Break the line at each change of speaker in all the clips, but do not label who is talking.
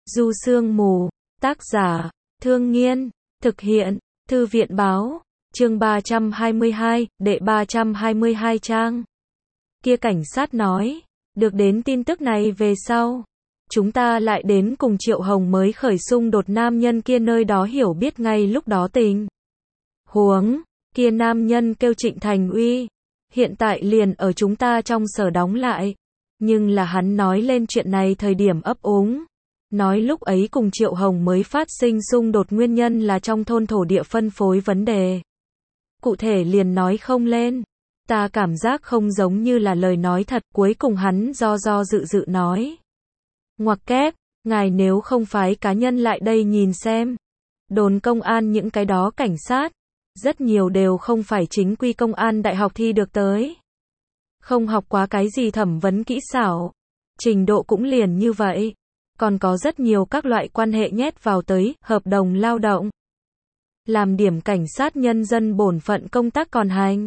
Du Sương Mù, tác giả, Thương Nghiên, thực hiện, Thư viện báo, chương 322, đệ 322 trang. Kia cảnh sát nói, được đến tin tức này về sau, chúng ta lại đến cùng Triệu Hồng mới khởi xung đột nam nhân kia nơi đó hiểu biết ngay lúc đó tình huống, kia nam nhân kêu Trịnh Thành Uy, hiện tại liền ở chúng ta trong sở đóng lại, nhưng là hắn nói lên chuyện này thời điểm ấp úng. Nói lúc ấy cùng Triệu Hồng mới phát sinh xung đột nguyên nhân là trong thôn thổ địa phân phối vấn đề. Cụ thể liền nói không lên. Ta cảm giác không giống như là lời nói thật, cuối cùng hắn do dự dự nói. Ngoặc kép, ngài nếu không phái cá nhân lại đây nhìn xem. Đồn công an những cái đó cảnh sát, rất nhiều đều không phải chính quy công an đại học thi được tới. Không học quá cái gì thẩm vấn kỹ xảo. Trình độ cũng liền như vậy. Còn có rất nhiều các loại quan hệ nhét vào tới, hợp đồng lao động. Làm điểm cảnh sát nhân dân bổn phận công tác còn hành.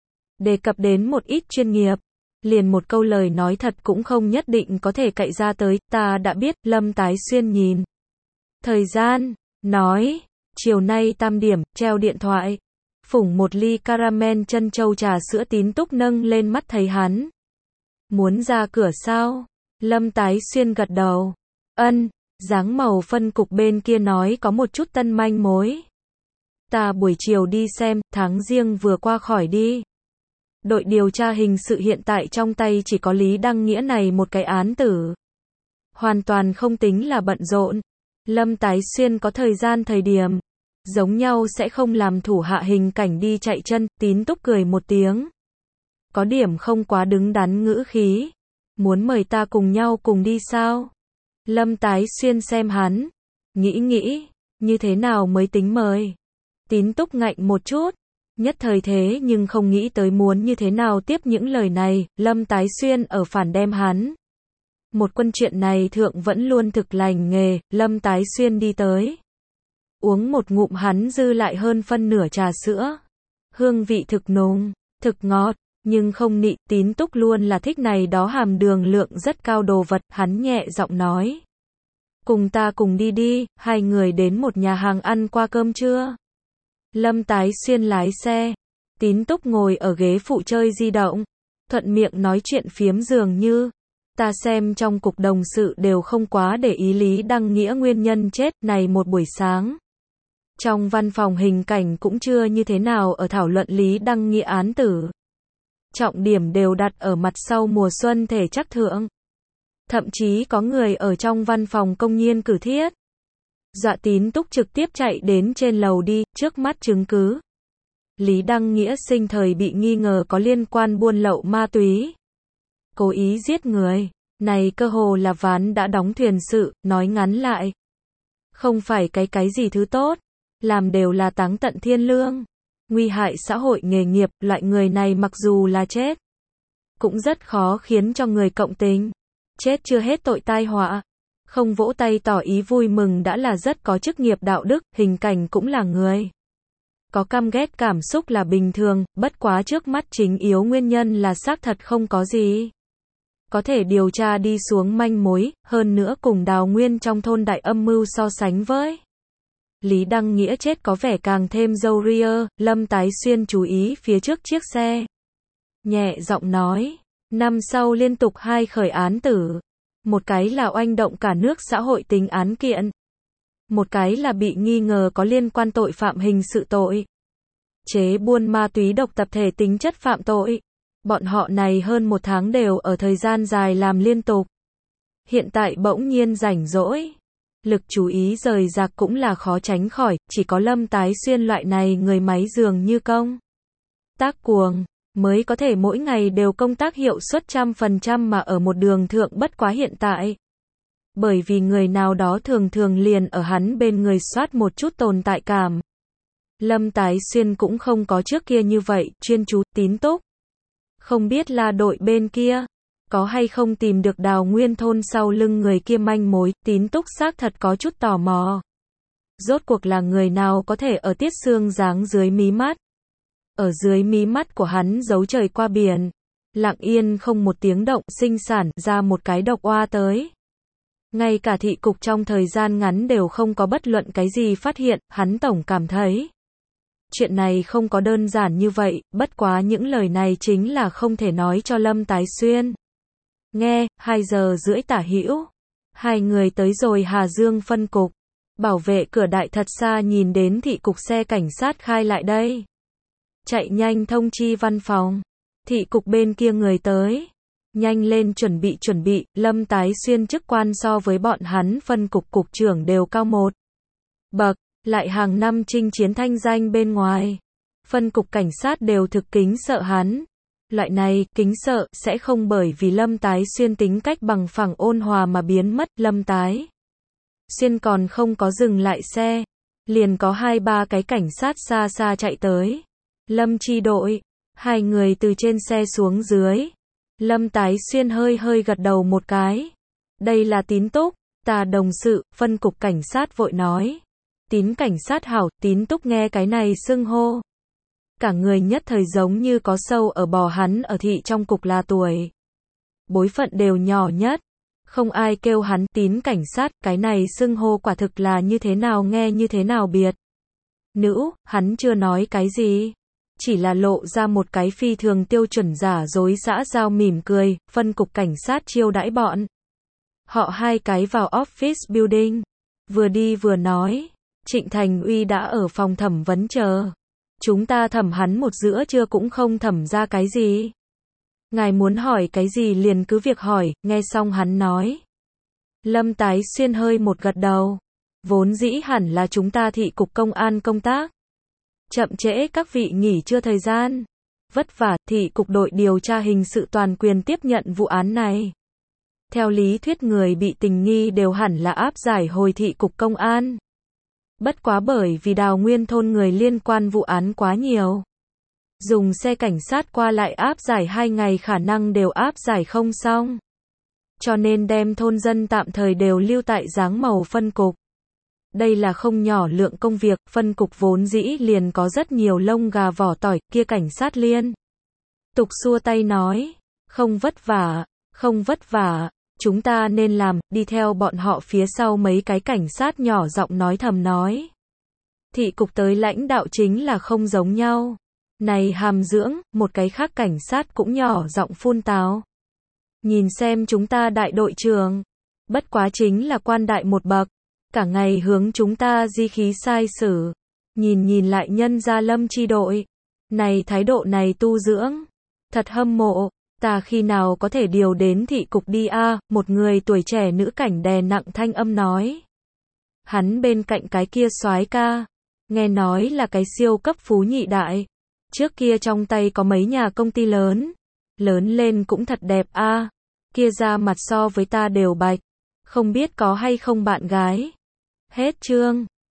Đề cập đến một ít chuyên nghiệp. Liền một câu lời nói thật cũng không nhất định có thể cậy ra tới, ta đã biết, Lâm Tái Xuyên nhìn. Thời gian, nói, chiều nay tam điểm, treo điện thoại. Phủng một ly caramel chân châu trà sữa Tín Túc nâng lên mắt thấy hắn. Muốn ra cửa sao? Lâm Tái Xuyên gật đầu. Ân, dáng màu phân cục bên kia nói có một chút tân manh mối. Ta buổi chiều đi xem, tháng Giêng vừa qua khỏi đi. Đội điều tra hình sự hiện tại trong tay chỉ có Lý Đăng Nghĩa này một cái án tử. Hoàn toàn không tính là bận rộn. Lâm Tái Xuyên có thời gian thời điểm. Giống nhau sẽ không làm thủ hạ hình cảnh đi chạy chân, Tín Túc cười một tiếng. Có điểm không quá đứng đắn ngữ khí. Muốn mời ta cùng nhau cùng đi sao? Lâm Tái Xuyên xem hắn. Nghĩ, như thế nào mới tính mời? Tín Túc ngạnh một chút. Nhất thời thế nhưng không nghĩ tới muốn như thế nào tiếp những lời này, Lâm Tái Xuyên ở phản đem hắn. Một quân chuyện này thượng vẫn luôn thực lành nghề, Lâm Tái Xuyên đi tới. Uống một ngụm hắn dư lại hơn phân nửa trà sữa. Hương vị thực nùng, thực ngọt, nhưng không nị, Tín Túc luôn là thích này đó hàm đường lượng rất cao đồ vật, hắn nhẹ giọng nói. Cùng ta cùng đi đi, hai người đến một nhà hàng ăn qua cơm trưa. Lâm Tái Xuyên lái xe, Tín Túc ngồi ở ghế phụ chơi di động, thuận miệng nói chuyện phiếm dường như. Ta xem trong cục đồng sự đều không quá để ý Lý Đăng Nghĩa nguyên nhân chết này một buổi sáng. Trong văn phòng hình cảnh cũng chưa như thế nào ở thảo luận Lý Đăng Nghĩa án tử. Trọng điểm đều đặt ở mặt sau mùa xuân thể chắc thượng. Thậm chí có người ở trong văn phòng công nhiên cử thiết. Dọa Tín Túc trực tiếp chạy đến trên lầu đi, trước mắt chứng cứ. Lý Đăng Nghĩa sinh thời bị nghi ngờ có liên quan buôn lậu ma túy. Cố ý giết người. Này cơ hồ là ván đã đóng thuyền sự, nói ngắn lại. Không phải cái gì thứ tốt. Làm đều là táng tận thiên lương. Nguy hại xã hội nghề nghiệp, loại người này mặc dù là chết. Cũng rất khó khiến cho người cộng tình. Chết chưa hết tội tai họa. Không vỗ tay tỏ ý vui mừng đã là rất có chức nghiệp đạo đức, hình cảnh cũng là người. Có căm ghét cảm xúc là bình thường, bất quá trước mắt chính yếu nguyên nhân là xác thật không có gì. Có thể điều tra đi xuống manh mối, hơn nữa cùng Đào Nguyên trong thôn đại âm mưu so sánh với. Lý Đăng Nghĩa chết có vẻ càng thêm râu ria, Lâm Tái Xuyên chú ý phía trước chiếc xe. Nhẹ giọng nói, năm sau liên tục hai khởi án tử. Một cái là oanh động cả nước xã hội tính án kiện. Một cái là bị nghi ngờ có liên quan tội phạm hình sự tội. Chế buôn ma túy độc tập thể tính chất phạm tội. Bọn họ này hơn một tháng đều ở thời gian dài làm liên tục. Hiện tại bỗng nhiên rảnh rỗi. Lực chú ý rời rạc cũng là khó tránh khỏi, chỉ có Lâm Tái Xuyên loại này người máy dường như công. Tác cuồng, mới có thể mỗi ngày đều công tác hiệu suất 100% mà ở một đường thượng bất quá hiện tại. Bởi vì người nào đó thường liền ở hắn bên người soát một chút tồn tại cảm. Lâm Tái Xuyên cũng không có trước kia như vậy, chuyên chú, Tín Túc. Không biết là đội bên kia. Có hay không tìm được Đào Nguyên thôn sau lưng người kia manh mối, Tín Túc xác thật có chút tò mò. Rốt cuộc là người nào có thể ở Tiết Sương giáng dưới mí mắt. Ở dưới mí mắt của hắn giấu trời qua biển. Lặng yên không một tiếng động sinh sản ra một cái độc oa tới. Ngay cả thị cục trong thời gian ngắn đều không có bất luận cái gì phát hiện, hắn tổng cảm thấy chuyện này không có đơn giản như vậy, bất quá những lời này chính là không thể nói cho Lâm Tái Xuyên nghe. 2 giờ rưỡi tả hữu, hai người tới rồi Hà Dương phân cục. Bảo vệ cửa đại thật xa nhìn đến thị cục xe cảnh sát khai lại đây. Chạy nhanh thông chi văn phòng. Thị cục bên kia người tới. Nhanh lên chuẩn bị, Lâm Tái Xuyên chức quan so với bọn hắn phân cục cục trưởng đều cao một bậc, lại hàng năm chinh chiến thanh danh bên ngoài. Phân cục cảnh sát đều thực kính sợ hắn. Loại này, kính sợ, sẽ không bởi vì Lâm Tái Xuyên tính cách bằng phẳng ôn hòa mà biến mất. Lâm Tái Xuyên còn không có dừng lại xe, liền có 2-3 cái cảnh sát xa xa chạy tới. Lâm chi đội, hai người từ trên xe xuống dưới. Lâm Tái Xuyên hơi gật đầu một cái. Đây là Tín Túc, ta đồng sự. Phân cục cảnh sát vội nói. Tín cảnh sát hảo. Tín Túc nghe cái này xưng hô, cả người nhất thời giống như có sâu ở bò. Hắn ở thị trong cục là tuổi bối phận đều nhỏ nhất, không ai kêu hắn Tín cảnh sát. Cái này xưng hô quả thực là như thế nào nghe như thế nào biệt nữ. Hắn chưa nói cái gì, chỉ là lộ ra một cái phi thường tiêu chuẩn giả dối xã giao mỉm cười. Phân cục cảnh sát chiêu đãi bọn họ 2 cái vào office building, vừa đi vừa nói. Trịnh Thành Uy đã ở phòng thẩm vấn chờ. Chúng ta thẩm hắn một giữa trưa cũng không thẩm ra cái gì. Ngài muốn hỏi cái gì liền cứ việc hỏi. Nghe xong hắn nói. Lâm Tái Xuyên hơi một gật đầu. Vốn dĩ hẳn là chúng ta thị cục công an công tác chậm trễ các vị nghỉ trưa thời gian. Vất vả, thị cục đội điều tra hình sự toàn quyền tiếp nhận vụ án này. Theo lý thuyết người bị tình nghi đều hẳn là áp giải hồi thị cục công an. Bất quá bởi vì Đào Nguyên thôn người liên quan vụ án quá nhiều, dùng xe cảnh sát qua lại áp giải 2 ngày khả năng đều áp giải không xong. Cho nên đem thôn dân tạm thời đều lưu tại dáng màu phân cục. Đây là không nhỏ lượng công việc. Phân cục vốn dĩ liền có rất nhiều lông gà vỏ tỏi. Kia cảnh sát liên tục xua tay nói. Không vất vả, chúng ta nên làm. Đi theo bọn họ phía sau mấy cái cảnh sát nhỏ giọng nói thầm nói. Thị cục tới lãnh đạo chính là không giống nhau. Này hàm dưỡng, một cái khác cảnh sát cũng nhỏ giọng phun tào. Nhìn xem chúng ta đại đội trưởng, bất quá chính là quan đại một bậc, cả ngày hướng chúng ta di khí sai sử. Nhìn lại nhân gia Lâm chi đội, này thái độ này tu dưỡng, thật hâm mộ. Ta khi nào có thể điều đến thị cục đi a? Một người tuổi trẻ nữ cảnh đè nặng thanh âm nói. Hắn bên cạnh cái kia soái ca, nghe nói là cái siêu cấp phú nhị đại, trước kia trong tay có mấy nhà công ty lớn, lớn lên cũng thật đẹp a. Kia da mặt so với ta đều bạch, không biết có hay không bạn gái. Hết chương.